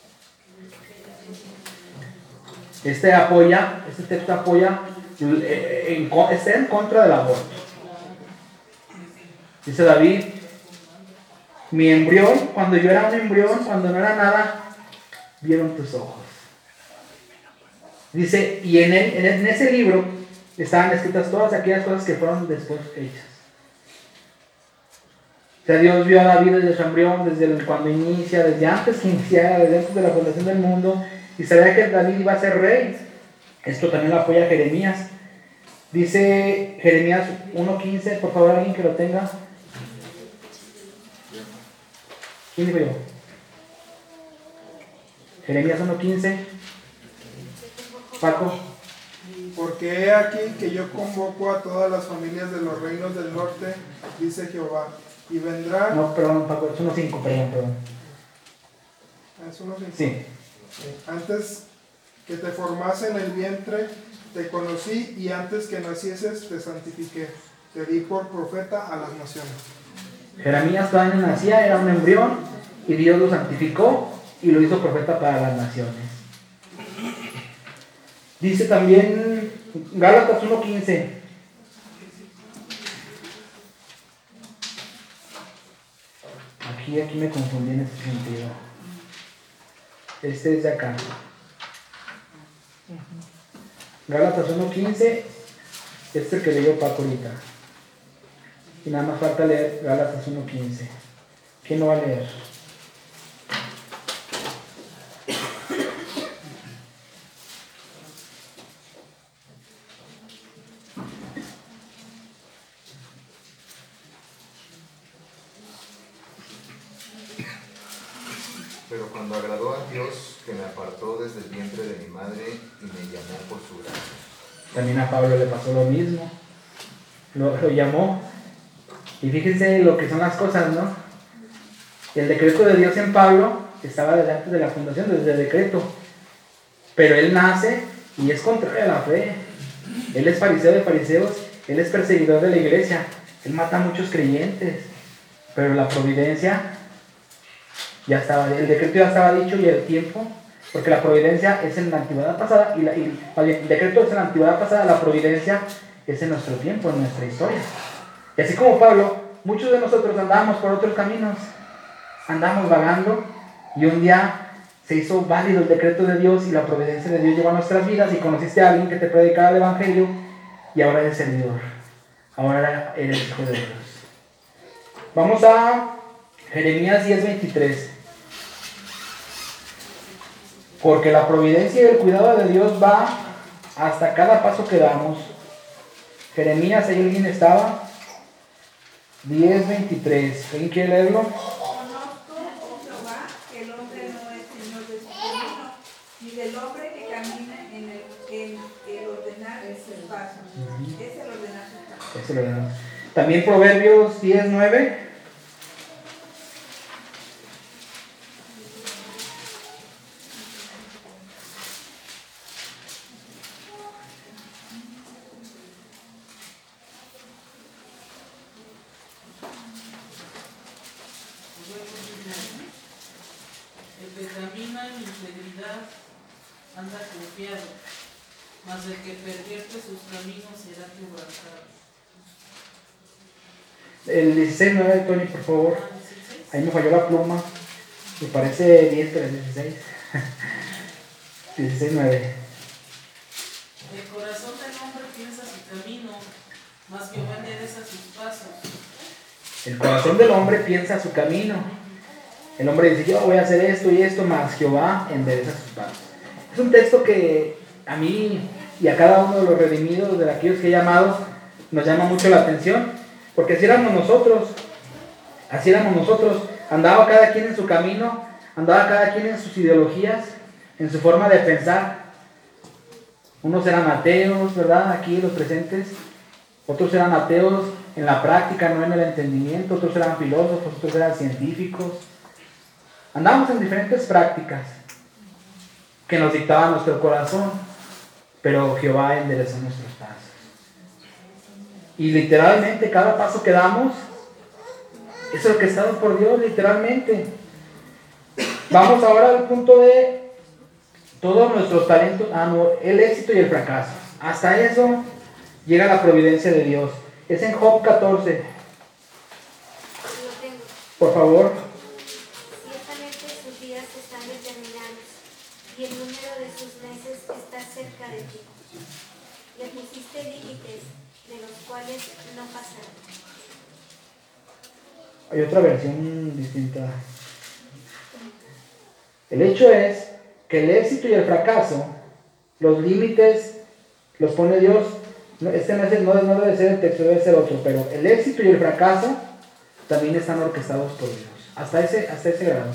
A: Este apoya, este texto apoya, en, en, está en contra del aborto. Dice David, mi embrión, cuando yo era un embrión, cuando no era nada, vieron tus ojos. Dice, y en, el, en ese libro estaban escritas todas aquellas cosas que fueron después hechas. O sea, Dios vio a David desde su embrión, desde el, cuando inicia, desde antes que iniciara, desde antes de la fundación del mundo, y sabía que David iba a ser rey. Esto también lo apoya Jeremías. Dice Jeremías uno quince, por favor, alguien que lo tenga. ¿Quién dijo yo? Jeremías uno quince. Paco.
B: Porque he aquí que yo convoco a todas las familias de los reinos del norte, dice Jehová, y vendrán...
A: No, perdón, Paco, es uno cinco, perdón, perdón.
B: ¿Es uno cinco?
A: Sí.
B: Antes que te formase en el vientre, te conocí, y antes que nacieses, te santifiqué. Te di por profeta a las naciones.
A: Jeremías todavía no nacía, era un embrión, y Dios lo santificó y lo hizo profeta para las naciones. Dice también Gálatas uno quince. Aquí, aquí me confundí en este sentido. Este es de acá. Gálatas uno quince. Este es el que leyó Paco ahorita. Y nada más falta leer Gálatas uno quince. ¿Quién lo va a leer?
H: Pero cuando agradó a Dios, que me apartó desde el vientre de mi madre y me llamó por su gracia.
A: También a Pablo le pasó lo mismo. Lo, lo llamó. Y fíjense lo que son las cosas, ¿no? El decreto de Dios en Pablo estaba desde antes de la fundación, desde el decreto. Pero él nace y es contrario a la fe. Él es fariseo de fariseos, él es perseguidor de la iglesia, él mata a muchos creyentes. Pero la providencia ya estaba, el decreto ya estaba dicho y el tiempo, porque la providencia es en la antigüedad pasada y, la, y el decreto es en la antigüedad pasada, la providencia es en nuestro tiempo, en nuestra historia. Y así como Pablo, muchos de nosotros andábamos por otros caminos, andamos vagando y un día se hizo válido el decreto de Dios y la providencia de Dios llegó a nuestras vidas y conociste a alguien que te predicaba el evangelio y ahora eres servidor, ahora eres hijo de Dios. Vamos a Jeremías diez veintitrés. Porque la providencia y el cuidado de Dios va hasta cada paso que damos. Jeremías, ahí alguien estaba. diez veintitrés. ¿Alguien quiere leerlo?
G: Conozco, oh Jehová, que el hombre no es señor de su camino, ni del hombre que camina en el, en el ordenar sus pasos.
A: Uh-huh.
G: Es el ordenar sus pasos.
A: Es el ordenar. También Proverbios diez nueve.
E: El que camina en integridad anda confiado, mas el que pervierte sus caminos será quebrantado.
A: El dieciséis nueve, Tony, por favor. Ahí me falló la pluma. Me parece diez, pero es dieciséis. dieciséis nueve.
E: El corazón del hombre piensa su camino, mas Jehová endereza sus pasos.
A: El corazón del hombre piensa su camino. El hombre dice, yo voy a hacer esto y esto, mas Jehová endereza sus pasos. Es un texto que a mí y a cada uno de los redimidos, de aquellos que he llamado, nos llama mucho la atención, porque así éramos nosotros, así éramos nosotros, andaba cada quien en su camino, andaba cada quien en sus ideologías, en su forma de pensar. Unos eran ateos, ¿verdad? Aquí los presentes, otros eran ateos en la práctica, no en el entendimiento, otros eran filósofos, otros eran científicos. Andamos en diferentes prácticas que nos dictaba nuestro corazón, pero Jehová enderezó nuestros pasos. Y literalmente cada paso que damos es orquestado por Dios, literalmente. Vamos ahora al punto de todos nuestros talentos, ah, no, el éxito y el fracaso. Hasta eso llega la providencia de Dios. Es en Job catorce. Por favor.
J: Y el número de sus meses está cerca de ti. Le pusiste límites de los cuales no pasarán.
A: Hay otra versión distinta. El hecho es que el éxito y el fracaso, los límites los pone Dios. Este no, es el, no, no debe ser el texto, debe ser otro, pero el éxito y el fracaso también están orquestados por Dios. Hasta ese, hasta ese grado.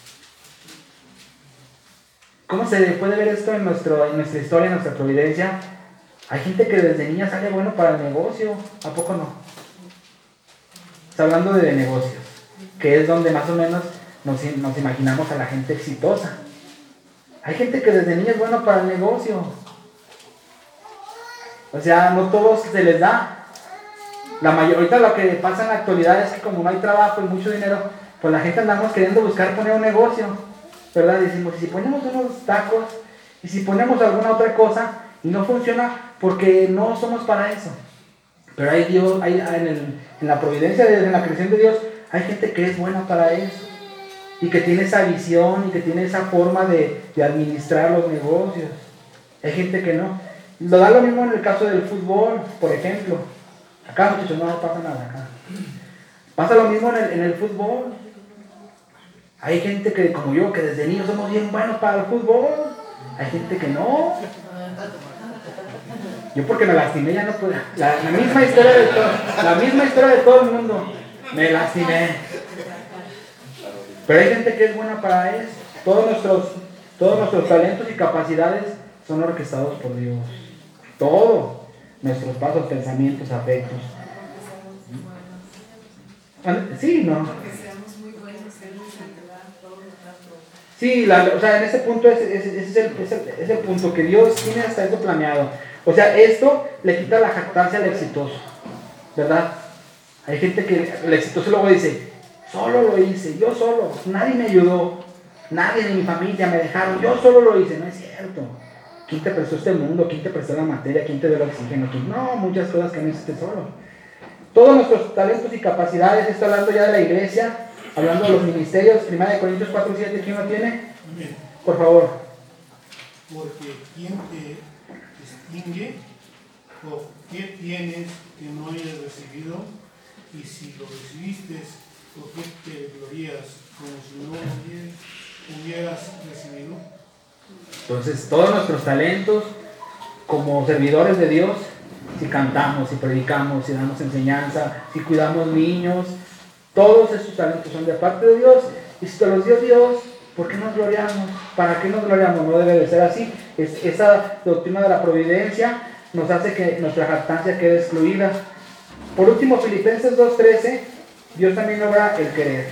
A: ¿Cómo se puede ver esto en, nuestro, en nuestra historia, en nuestra providencia? Hay gente que desde niña sale bueno para el negocio, ¿a poco no? Está hablando de negocios, que es donde más o menos nos, nos imaginamos a la gente exitosa. Hay gente que desde niña es bueno para el negocio. O sea, no todos se les da. La mayor, ahorita lo que pasa en la actualidad es que como no hay trabajo y mucho dinero, pues la gente andamos queriendo buscar poner un negocio. ¿Verdad? Decimos, y si ponemos unos tacos, y si ponemos alguna otra cosa, y no funciona, porque no somos para eso. Pero hay Dios, hay, en, el, en la providencia, de, en la creación de Dios, hay gente que es buena para eso, y que tiene esa visión, y que tiene esa forma de, de administrar los negocios. Hay gente que no. Lo da lo mismo en el caso del fútbol, por ejemplo. Acá, muchachos, no pasa nada acá. Pasa lo mismo en el, en el fútbol. Hay gente que, como yo, que desde niños somos bien buenos para el fútbol. Hay gente que no. Yo porque me lastimé ya no pude. La, la misma historia de todo, la misma historia de todo el mundo. Me lastimé. Pero hay gente que es buena para eso. Todos nuestros, todos nuestros talentos y capacidades son orquestados por Dios. Todo. Nuestros pasos, pensamientos, afectos. Sí, ¿no? Sí, la, o sea, en ese punto es, es, es, el, es, el, es el punto que Dios tiene hasta eso planeado. O sea, esto le quita la jactancia al exitoso, ¿verdad? Hay gente que el exitoso luego dice, solo lo hice, yo solo, nadie me ayudó, nadie de mi familia me dejaron, yo solo lo hice. No es cierto. ¿Quién te prestó este mundo? ¿Quién te prestó la materia? ¿Quién te dio el oxígeno? ¿Quién? No, muchas cosas que no hiciste solo. Todos nuestros talentos y capacidades, estoy hablando ya de la iglesia, hablando de los ministerios, primera de Corintios cuatro siete, ¿quién lo tiene? Por favor.
D: Porque ¿quién te distingue o qué tienes que no hayas recibido? Y si lo recibiste, ¿por qué te glorías como si no lo hubieras recibido?
A: Entonces, todos nuestros talentos como servidores de Dios, si cantamos, si predicamos, si damos enseñanza, si cuidamos niños, todos esos talentos son de parte de Dios, y si te los dio Dios, ¿por qué nos gloriamos? ¿Para qué nos gloriamos? No debe de ser así. Es, esa doctrina de la providencia nos hace que nuestra jactancia quede excluida. Por último, Filipenses dos trece, Dios también logra el querer.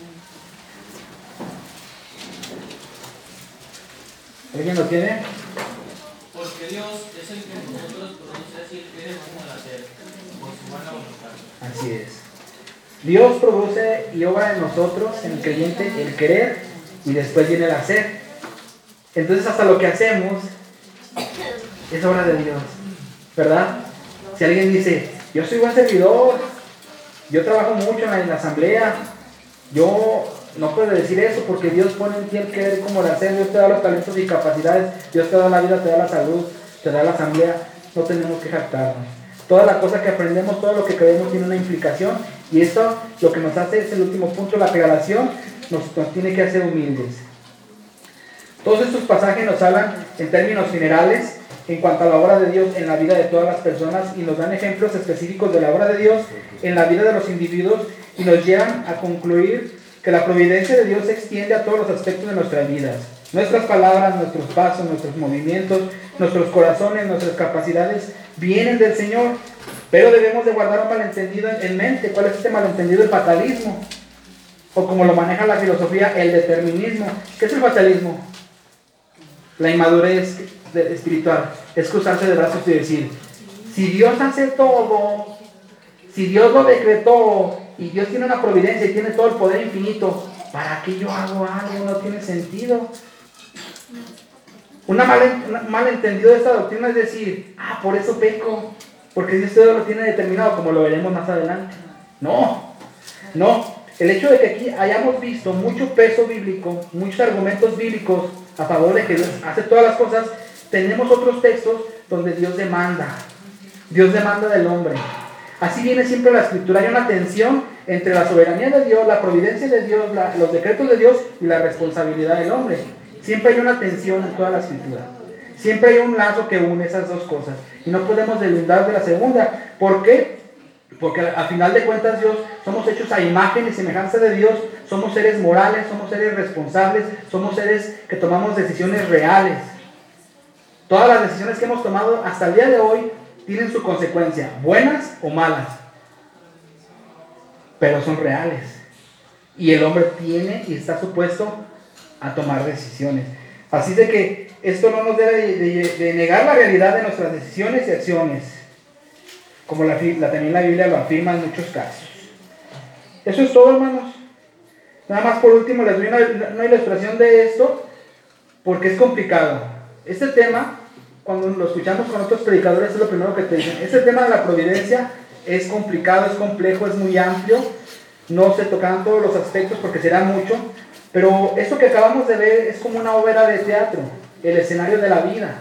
A: ¿Alguien lo tiene?
E: Porque Dios es el que en nosotros produce así el querer como el hacer, por su buena voluntad.
A: Así es. Dios produce y obra en nosotros, en el creyente, el querer y después viene el hacer. Entonces hasta lo que hacemos es obra de Dios, ¿verdad? Si alguien dice, yo soy buen servidor, yo trabajo mucho en la asamblea, yo no puedo decir eso porque Dios pone en ti el querer como el hacer. Dios te da los talentos y capacidades, Dios te da la vida, te da la salud, te da la asamblea. No tenemos que jactarnos. Toda la cosa que aprendemos, todo lo que creemos tiene una implicación, y esto lo que nos hace es el último punto, la regalación, nos, nos tiene que hacer humildes. Todos estos pasajes nos hablan en términos generales en cuanto a la obra de Dios en la vida de todas las personas, y nos dan ejemplos específicos de la obra de Dios en la vida de los individuos, y nos llevan a concluir que la providencia de Dios se extiende a todos los aspectos de nuestras vidas. Nuestras palabras, nuestros pasos, nuestros movimientos, nuestros corazones, nuestras capacidades vienen del Señor, pero debemos de guardar un malentendido en mente. ¿Cuál es este malentendido? El fatalismo, o como lo maneja la filosofía, el determinismo. ¿Qué es el fatalismo? La inmadurez espiritual, es cruzarse de brazos y decir, si Dios hace todo, si Dios lo decretó, y Dios tiene una providencia y tiene todo el poder infinito, ¿para qué yo hago algo? No tiene sentido. Una mal, un malentendido de esta doctrina es decir, ah, por eso peco, porque Dios todo lo tiene determinado, como lo veremos más adelante. No, no. El hecho de que aquí hayamos visto mucho peso bíblico, muchos argumentos bíblicos a favor de que Dios hace todas las cosas, tenemos otros textos donde Dios demanda. Dios demanda del hombre. Así viene siempre la escritura. Hay una tensión entre la soberanía de Dios, la providencia de Dios, la, los decretos de Dios y la responsabilidad del hombre. Siempre hay una tensión en toda la escritura. Siempre hay un lazo que une esas dos cosas. Y no podemos deslindar de la segunda. ¿Por qué? Porque a final de cuentas Dios, somos hechos a imagen y semejanza de Dios. Somos seres morales, somos seres responsables, somos seres que tomamos decisiones reales. Todas las decisiones que hemos tomado hasta el día de hoy tienen su consecuencia, buenas o malas, pero son reales. Y el hombre tiene y está supuesto a tomar decisiones. Así de que esto no nos debe de, de, de negar la realidad de nuestras decisiones y acciones, como la, la, también la Biblia lo afirma en muchos casos. Eso es todo, hermanos. Nada más por último les doy una, una ilustración de esto, porque es complicado. Este tema, cuando lo escuchamos con otros predicadores, es lo primero que te dicen. Este tema de la providencia es complicado, es complejo, es muy amplio. No se tocarán todos los aspectos porque será mucho. Pero esto que acabamos de ver es como una obra de teatro, el escenario de la vida.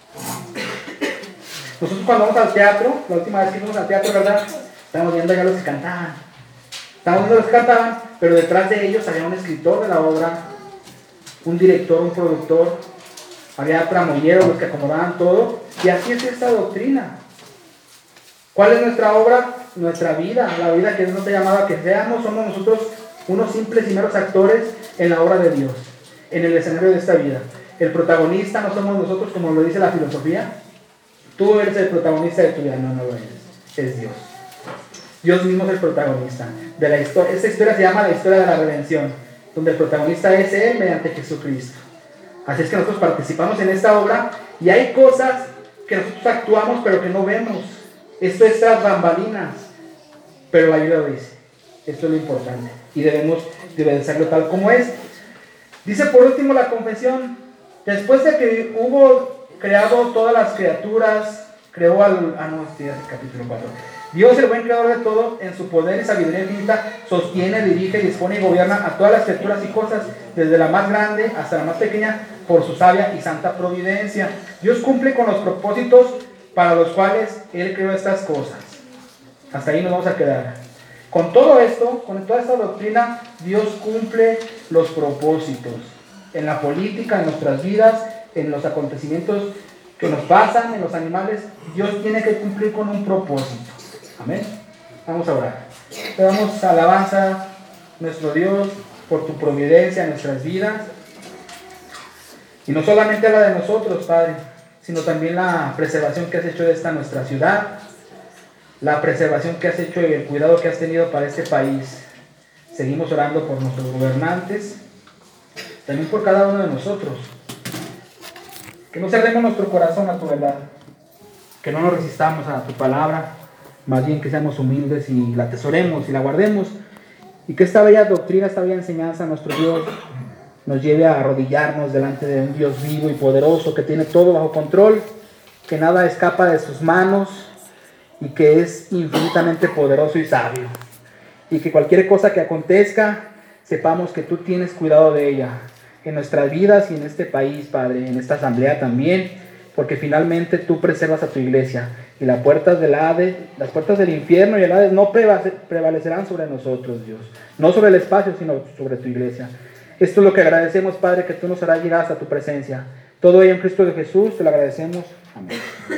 A: Nosotros cuando vamos al teatro, la última vez que fuimos al teatro, ¿verdad? Estamos viendo ya los que cantaban. Estamos viendo los que cantaban, pero detrás de ellos había un escritor de la obra, un director, un productor, había tramoyeros, los que acomodaban todo, y así es esta doctrina. ¿Cuál es nuestra obra? Nuestra vida, la vida que Dios nos ha llamado a que seamos. Somos nosotros unos simples y meros actores en la obra de Dios, en el escenario de esta vida. El protagonista no somos nosotros, como lo dice la filosofía. Tú eres el protagonista de tu vida. No, no lo eres. Es Dios. Dios mismo es el protagonista de la historia. Esta historia se llama la historia de la redención. donde el protagonista es Él mediante Jesucristo. Así es que nosotros participamos en esta obra y hay cosas que nosotros actuamos pero que no vemos. Esto es tras bambalinas, pero la Biblia lo dice. Esto es lo importante y debemos de obedecerlo tal como es. Dice por último la confesión: después de que hubo creado todas las criaturas, creó al... Ah, no, este es el capítulo cuatro. Dios, el buen creador de todo, en su poder y sabiduría infinita, sostiene, dirige, dispone y gobierna a todas las criaturas y cosas, desde la más grande hasta la más pequeña, por su sabia y santa providencia. Dios cumple con los propósitos para los cuales Él creó estas cosas. Hasta ahí nos vamos a quedar. Con todo esto, con toda esta doctrina, Dios cumple los propósitos en la política, en nuestras vidas, en los acontecimientos que nos pasan, en los animales. Dios tiene que cumplir con un propósito. Amén. Vamos a orar. Te damos alabanza, nuestro Dios, por tu providencia en nuestras vidas. Y no solamente la de nosotros, Padre, sino también la preservación que has hecho de esta nuestra ciudad, la preservación que has hecho y el cuidado que has tenido para este país. Seguimos orando por nuestros gobernantes, también por cada uno de nosotros. Que no cerremos nuestro corazón a tu verdad, que no nos resistamos a tu palabra, más bien que seamos humildes y la atesoremos y la guardemos, y que esta bella doctrina, esta bella enseñanza, nuestro Dios, nos lleve a arrodillarnos delante de un Dios vivo y poderoso que tiene todo bajo control, que nada escapa de sus manos y que es infinitamente poderoso y sabio, y que cualquier cosa que acontezca, sepamos que tú tienes cuidado de ella en nuestras vidas y en este país, Padre, en esta asamblea también, porque finalmente tú preservas a tu iglesia y las puertas del Hades, las puertas del infierno y el Hades no prevalecerán sobre nosotros, Dios, no sobre el espacio, sino sobre tu iglesia. Esto es lo que agradecemos, Padre, que tú nos harás llegar hasta tu presencia. Todo ello en Cristo de Jesús, te lo agradecemos. Amén.